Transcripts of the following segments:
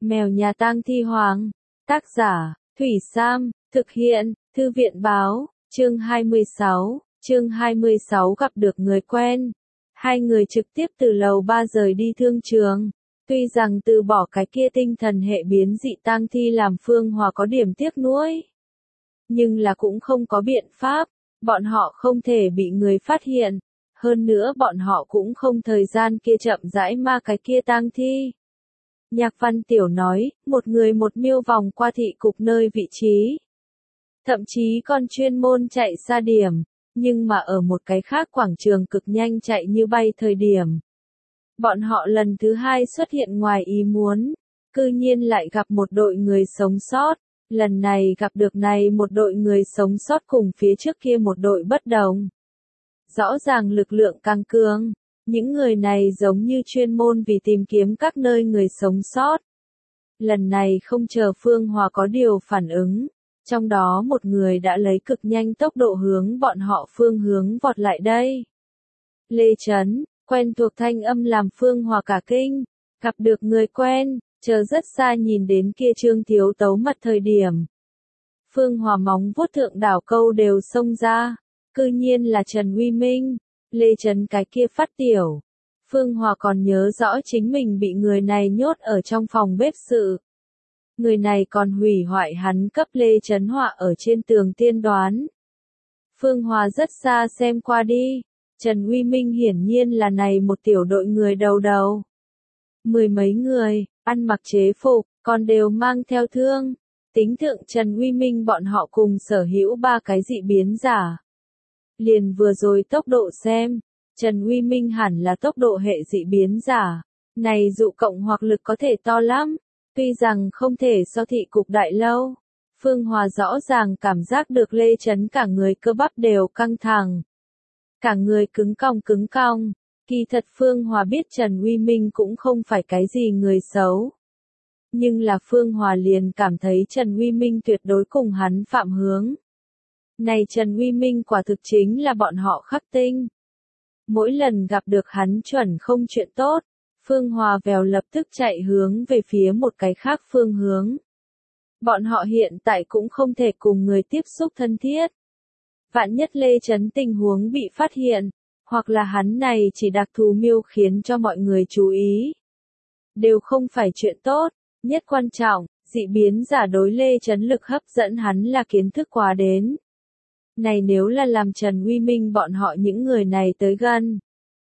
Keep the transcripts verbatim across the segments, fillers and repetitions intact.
Mèo nhà tang thi hoàng. Tác giả, Thủy Sam, thực hiện, Thư viện báo, chương hai mươi sáu, chương hai mươi sáu gặp được người quen. Hai người trực tiếp từ lầu ba rời đi thương trường. Tuy rằng từ bỏ cái kia tinh thần hệ biến dị tang thi làm Phương Hòa có điểm tiếc nuối. Nhưng là cũng không có biện pháp, bọn họ không thể bị người phát hiện. Hơn nữa bọn họ cũng không thời gian kia chậm rãi ma cái kia tang thi. Nhạc Văn Tiểu nói, một người một miêu vòng qua thị cục nơi vị trí. Thậm chí còn chuyên môn chạy xa điểm, nhưng mà ở một cái khác quảng trường cực nhanh chạy như bay thời điểm. Bọn họ lần thứ hai xuất hiện ngoài ý muốn, cư nhiên lại gặp một đội người sống sót, lần này gặp được này một đội người sống sót cùng phía trước kia một đội bất đồng. Rõ ràng lực lượng càng cường. Những người này giống như chuyên môn vì tìm kiếm các nơi người sống sót. Lần này không chờ Phương Hòa có điều phản ứng, trong đó một người đã lấy cực nhanh tốc độ hướng bọn họ phương hướng vọt lại đây. Lê Trấn, quen thuộc thanh âm làm Phương Hòa cả kinh, gặp được người quen, chờ rất xa nhìn đến kia Trương Thiếu Tấu mặt thời điểm. Phương Hòa móng vuốt thượng đảo câu đều xông ra, cư nhiên là Trần Uy Minh. Lê Trấn cái kia phát tiểu. Phương Hòa còn nhớ rõ chính mình bị người này nhốt ở trong phòng bếp sự. Người này còn hủy hoại hắn cấp Lê Trấn họa ở trên tường tiên đoán. Phương Hòa rất xa xem qua đi. Trần Uy Minh hiển nhiên là này một tiểu đội người đầu đầu. Mười mấy người, ăn mặc chế phục, còn đều mang theo thương. Tính thượng Trần Uy Minh bọn họ cùng sở hữu ba cái dị biến giả. Liền vừa rồi tốc độ xem, Trần Uy Minh hẳn là tốc độ hệ dị biến giả. Này dụ cộng hoặc lực có thể to lắm, tuy rằng không thể so thị cục đại lâu. Phương Hòa rõ ràng cảm giác được Lê Trấn cả người cơ bắp đều căng thẳng. Cả người cứng cong cứng cong. Kỳ thật Phương Hòa biết Trần Uy Minh cũng không phải cái gì người xấu. Nhưng là Phương Hòa liền cảm thấy Trần Uy Minh tuyệt đối cùng hắn phạm hướng. Này Trần Uy Minh quả thực chính là bọn họ khắc tinh. Mỗi lần gặp được hắn chuẩn không chuyện tốt, Phương Hòa vèo lập tức chạy hướng về phía một cái khác phương hướng. Bọn họ hiện tại cũng không thể cùng người tiếp xúc thân thiết. Vạn nhất Lê Trấn tình huống bị phát hiện, hoặc là hắn này chỉ đặc thù miêu khiến cho mọi người chú ý. Đều không phải chuyện tốt, nhất quan trọng, dị biến giả đối Lê Trấn lực hấp dẫn hắn là kiến thức quá đến. Này nếu là làm Trần Uy Minh bọn họ những người này tới gần.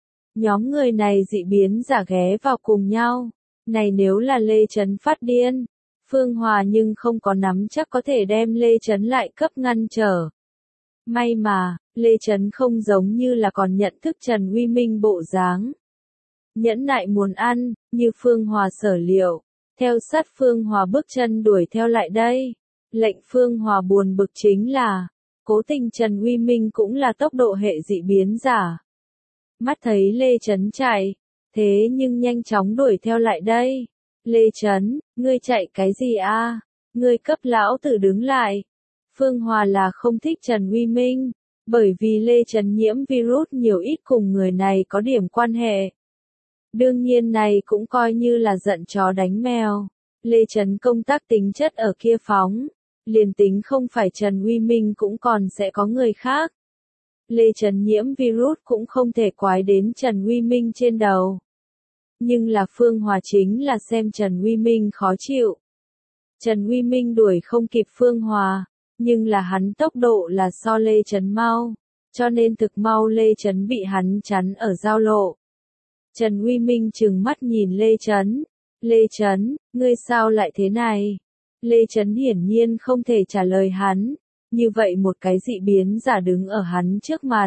Nhóm người này dị biến giả ghé vào cùng nhau. Này nếu là Lê Trấn phát điên. Phương Hòa nhưng không có nắm chắc có thể đem Lê Trấn lại cấp ngăn trở. May mà, Lê Trấn không giống như là còn nhận thức Trần Uy Minh bộ dáng. Nhẫn nại muốn ăn, như Phương Hòa sở liệu. Theo sát Phương Hòa bước chân đuổi theo lại đây. Lệnh Phương Hòa buồn bực chính là cố tình Trần Uy Minh cũng là tốc độ hệ dị biến giả. Mắt thấy Lê Trấn chạy, thế nhưng nhanh chóng đuổi theo lại đây. Lê Trấn, ngươi chạy cái gì a? Ngươi cấp lão tử đứng lại. Phương Hòa là không thích Trần Uy Minh, bởi vì Lê Trấn nhiễm virus nhiều ít cùng người này có điểm quan hệ. Đương nhiên này cũng coi như là giận chó đánh mèo. Lê Trấn công tác tính chất ở kia phóng. Liền tính không phải Trần Uy Minh cũng còn sẽ có người khác. Lê Trấn nhiễm virus cũng không thể quái đến Trần Uy Minh trên đầu. Nhưng là Phương Hòa chính là xem Trần Uy Minh khó chịu. Trần Uy Minh đuổi không kịp Phương Hòa, nhưng là hắn tốc độ là so Lê Trấn mau, cho nên thực mau Lê Trấn bị hắn chắn ở giao lộ. Trần Uy Minh trừng mắt nhìn Lê Trấn. Lê Trấn, ngươi sao lại thế này? Lê Trấn hiển nhiên không thể trả lời hắn, như vậy một cái dị biến giả đứng ở hắn trước mặt.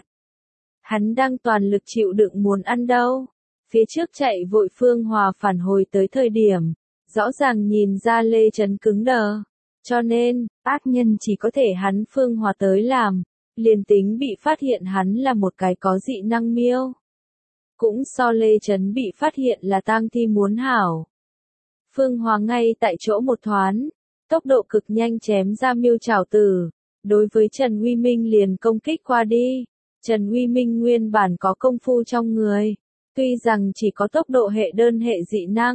Hắn đang toàn lực chịu đựng muốn ăn đâu. Phía trước chạy vội Phương Hòa phản hồi tới thời điểm, rõ ràng nhìn ra Lê Trấn cứng đờ. Cho nên, ác nhân chỉ có thể hắn Phương Hòa tới làm, liền tính bị phát hiện hắn là một cái có dị năng miêu. Cũng so Lê Trấn bị phát hiện là tang thi muốn hảo. Phương Hòa ngay tại chỗ một thoáng. Tốc độ cực nhanh chém ra miêu trảo tử, đối với Trần Uy Minh liền công kích qua đi. Trần Uy Minh nguyên bản có công phu trong người, tuy rằng chỉ có tốc độ hệ đơn hệ dị năng,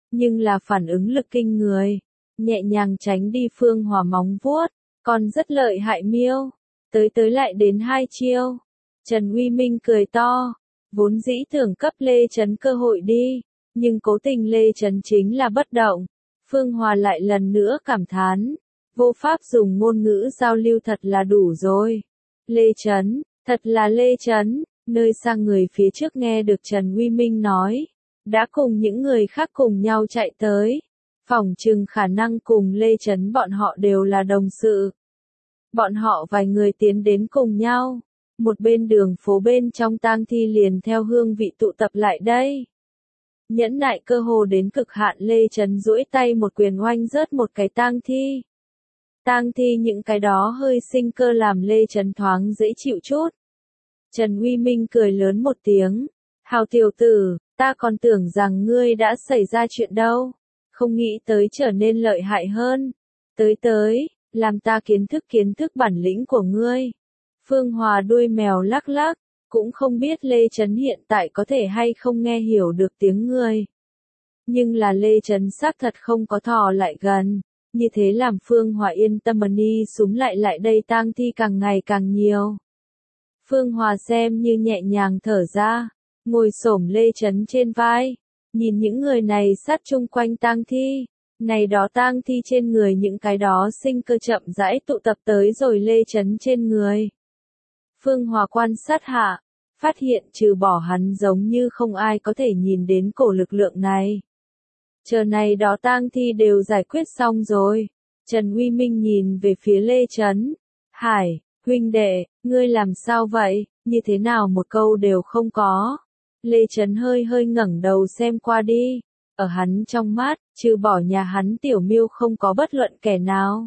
nhưng là phản ứng lực kinh người, nhẹ nhàng tránh đi Phương Hòa móng vuốt, còn rất lợi hại miêu, tới tới lại đến hai chiêu. Trần Uy Minh cười to, vốn dĩ tưởng cấp Lê Chấn cơ hội đi, nhưng cố tình Lê Chấn chính là bất động. Phương Hòa lại lần nữa cảm thán, vô pháp dùng ngôn ngữ giao lưu thật là đủ rồi. Lê Chấn, thật là Lê Chấn, nơi xa người phía trước nghe được Trần Uy Minh nói, đã cùng những người khác cùng nhau chạy tới. Phỏng chừng khả năng cùng Lê Chấn bọn họ đều là đồng sự. Bọn họ vài người tiến đến cùng nhau, một bên đường phố bên trong tang thi liền theo hương vị tụ tập lại đây. Nhẫn nại cơ hồ đến cực hạn, Lê Chấn duỗi tay một quyền oanh rớt một cái tang thi. Tang thi những cái đó hơi sinh cơ làm Lê Chấn thoáng dễ chịu chút. Trần Uy Minh cười lớn một tiếng, hào tiểu tử, ta còn tưởng rằng ngươi đã xảy ra chuyện đâu, không nghĩ tới trở nên lợi hại hơn. Tới tới, làm ta kiến thức kiến thức bản lĩnh của ngươi. Phương Hòa đuôi mèo lắc lắc, cũng không biết Lê Chấn hiện tại có thể hay không nghe hiểu được tiếng người. Nhưng là Lê Chấn xác thật không có thò lại gần, như thế làm Phương Hòa yên tâm, ni súng lại lại đây tang thi càng ngày càng nhiều. Phương Hòa xem như nhẹ nhàng thở ra, ngồi xổm Lê Chấn trên vai, nhìn những người này sát chung quanh tang thi. Này đó tang thi trên người những cái đó sinh cơ chậm rãi tụ tập tới rồi Lê Chấn trên người. Phương Hòa quan sát hạ, phát hiện trừ bỏ hắn giống như không ai có thể nhìn đến cổ lực lượng này. Chờ này đó tang thi đều giải quyết xong rồi. Trần Uy Minh nhìn về phía Lê Chấn. Hải, huynh đệ, ngươi làm sao vậy, như thế nào một câu đều không có. Lê Chấn hơi hơi ngẩng đầu xem qua đi. Ở hắn trong mắt, trừ bỏ nhà hắn tiểu miêu không có bất luận kẻ nào.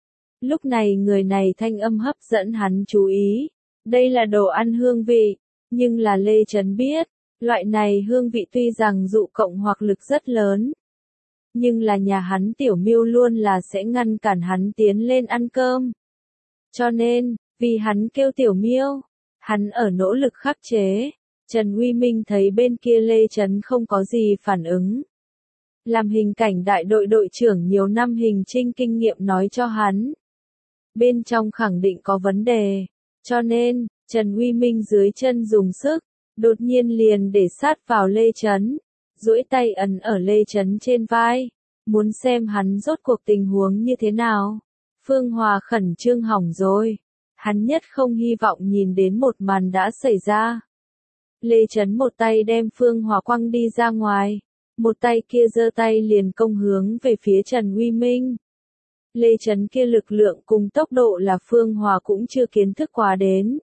Lúc này người này thanh âm hấp dẫn hắn chú ý. Đây là đồ ăn hương vị, nhưng là Lê Chấn biết, loại này hương vị tuy rằng dụ cộng hoặc lực rất lớn. Nhưng là nhà hắn tiểu miêu luôn là sẽ ngăn cản hắn tiến lên ăn cơm. Cho nên, vì hắn kêu tiểu miêu, hắn ở nỗ lực khắc chế. Trần Uy Minh thấy bên kia Lê Chấn không có gì phản ứng. Làm hình cảnh đại đội đội trưởng nhiều năm hình trinh kinh nghiệm nói cho hắn. Bên trong khẳng định có vấn đề. Cho nên, Trần Uy Minh dưới chân dùng sức, đột nhiên liền để sát vào Lê Chấn, duỗi tay ấn ở Lê Chấn trên vai, muốn xem hắn rốt cuộc tình huống như thế nào. Phương Hòa khẩn trương hỏng rồi, hắn nhất không hy vọng nhìn đến một màn đã xảy ra. Lê Chấn một tay đem Phương Hòa quăng đi ra ngoài, một tay kia giơ tay liền công hướng về phía Trần Uy Minh. Lê Chấn kia lực lượng cùng tốc độ là Phương Hòa cũng chưa kiến thức quá đến.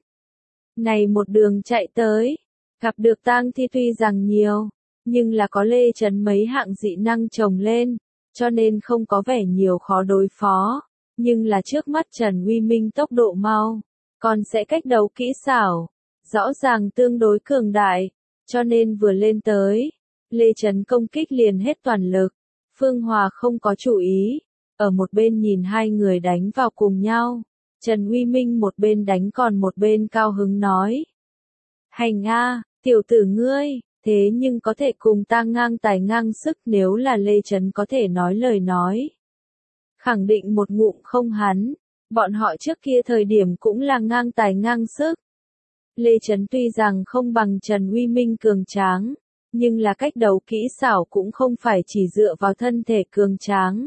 Này một đường chạy tới, gặp được tang thi tuy rằng nhiều, nhưng là có Lê Chấn mấy hạng dị năng chồng lên, cho nên không có vẻ nhiều khó đối phó. Nhưng là trước mắt Trần Uy Minh tốc độ mau, còn sẽ cách đấu kỹ xảo, rõ ràng tương đối cường đại, cho nên vừa lên tới, Lê Chấn công kích liền hết toàn lực. Phương Hòa không có chú ý, ở một bên nhìn hai người đánh vào cùng nhau. Trần Uy Minh một bên đánh còn một bên cao hứng nói. Hành a, tiểu tử ngươi, thế nhưng có thể cùng ta ngang tài ngang sức, nếu là Lê Chấn có thể nói lời nói. Khẳng định một ngụm không hắn, bọn họ trước kia thời điểm cũng là ngang tài ngang sức. Lê Chấn tuy rằng không bằng Trần Uy Minh cường tráng, nhưng là cách đấu kỹ xảo cũng không phải chỉ dựa vào thân thể cường tráng.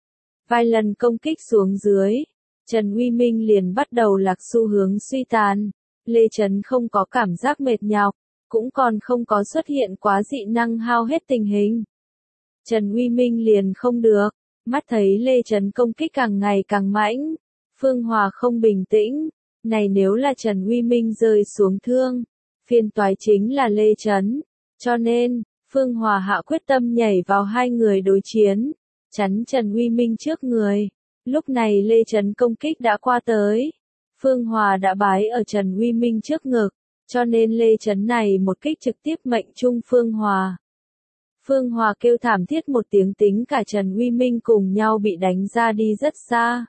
Vài lần công kích xuống dưới, Trần Uy Minh liền bắt đầu lạc xu hướng suy tàn. Lê Chấn không có cảm giác mệt nhọc, cũng còn không có xuất hiện quá dị năng hao hết tình hình. Trần Uy Minh liền không được, mắt thấy Lê Chấn công kích càng ngày càng mãnh. Phương Hòa không bình tĩnh, này nếu là Trần Uy Minh rơi xuống thương, phiền toái chính là Lê Chấn. Cho nên, Phương Hòa hạ quyết tâm nhảy vào hai người đối chiến, chắn Trần Uy Minh trước người. Lúc này Lê Chấn công kích đã qua tới. Phương Hòa đã bái ở Trần Uy Minh trước ngực, cho nên Lê Chấn này một kích trực tiếp mệnh trung Phương Hòa. Phương Hòa kêu thảm thiết một tiếng, tính cả Trần Uy Minh cùng nhau bị đánh ra đi rất xa.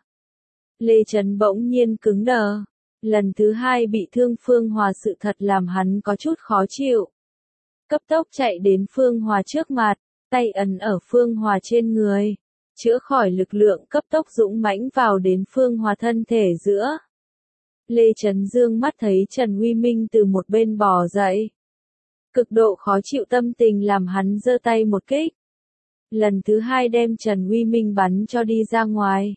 Lê Chấn bỗng nhiên cứng đờ. Lần thứ hai bị thương Phương Hòa sự thật làm hắn có chút khó chịu. Cấp tốc chạy đến Phương Hòa trước mặt, tay ấn ở Phương Hòa trên người, chữa khỏi lực lượng cấp tốc dũng mãnh vào đến Phương Hòa thân thể giữa. Lê Chấn Dương mắt thấy Trần Uy Minh từ một bên bò dậy. Cực độ khó chịu tâm tình làm hắn giơ tay một kích. Lần thứ hai đem Trần Uy Minh bắn cho đi ra ngoài.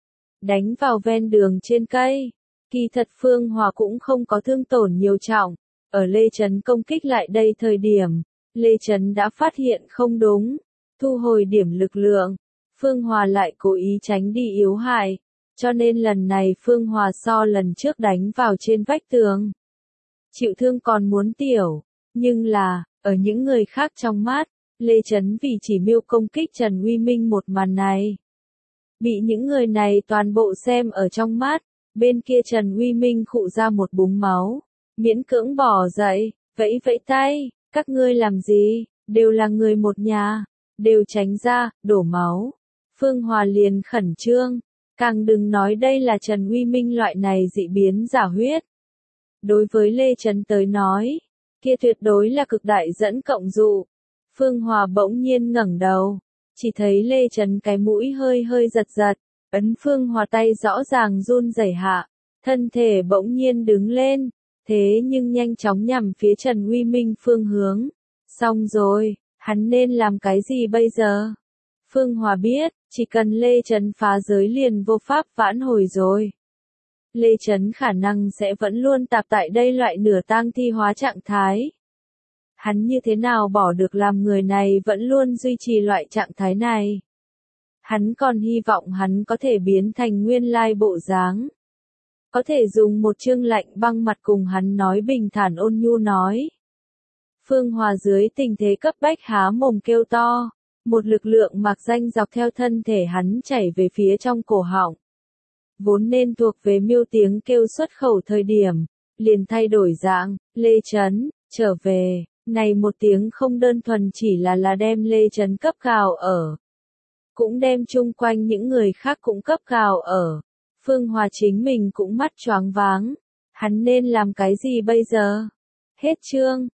Đánh vào ven đường trên cây. Kỳ thật Phương Hòa cũng không có thương tổn nhiều trọng. Ở Lê Chấn công kích lại đây thời điểm, Lê Chấn đã phát hiện không đúng. Thu hồi điểm lực lượng. Phương Hòa lại cố ý tránh đi yếu hại. Cho nên lần này Phương Hòa so lần trước đánh vào trên vách tường. Chịu thương còn muốn tiểu. Nhưng là, ở những người khác trong mắt, Lê Chấn vì chỉ mưu công kích Trần Uy Minh một màn này. Bị những người này toàn bộ xem ở trong mắt, bên kia Trần Uy Minh khụ ra một búng máu, miễn cưỡng bỏ dậy, vẫy vẫy tay, các ngươi làm gì, đều là người một nhà, đều tránh ra, đổ máu. Phương Hòa liền khẩn trương, càng đừng nói đây là Trần Uy Minh loại này dị biến giả huyết. Đối với Lê Chấn tới nói, kia tuyệt đối là cực đại dẫn cộng dụ. Phương Hòa bỗng nhiên ngẩng đầu, chỉ thấy Lê Chấn cái mũi hơi hơi giật giật, ấn Phương Hòa tay rõ ràng run rẩy hạ, thân thể bỗng nhiên đứng lên, thế nhưng nhanh chóng nhằm phía Trần Uy Minh phương hướng. Xong rồi, hắn nên làm cái gì bây giờ? Phương Hòa biết, chỉ cần Lê Chấn phá giới liền vô pháp vãn hồi rồi. Lê Chấn khả năng sẽ vẫn luôn tạp tại đây loại nửa tang thi hóa trạng thái. Hắn như thế nào bỏ được làm người này vẫn luôn duy trì loại trạng thái này. Hắn còn hy vọng hắn có thể biến thành nguyên lai bộ dáng. Có thể dùng một chương lạnh băng mặt cùng hắn nói bình thản ôn nhu nói. Phương Hòa dưới tình thế cấp bách há mồm kêu to. Một lực lượng mạc danh dọc theo thân thể hắn chảy về phía trong cổ họng. Vốn nên thuộc về miêu tiếng kêu xuất khẩu thời điểm, liền thay đổi dạng, Lê Chấn, trở về, này một tiếng không đơn thuần chỉ là là đem Lê Chấn cấp cào ở. Cũng đem chung quanh những người khác cũng cấp cào ở. Phương Hòa chính mình cũng mắt choáng váng. Hắn nên làm cái gì bây giờ? Hết chương.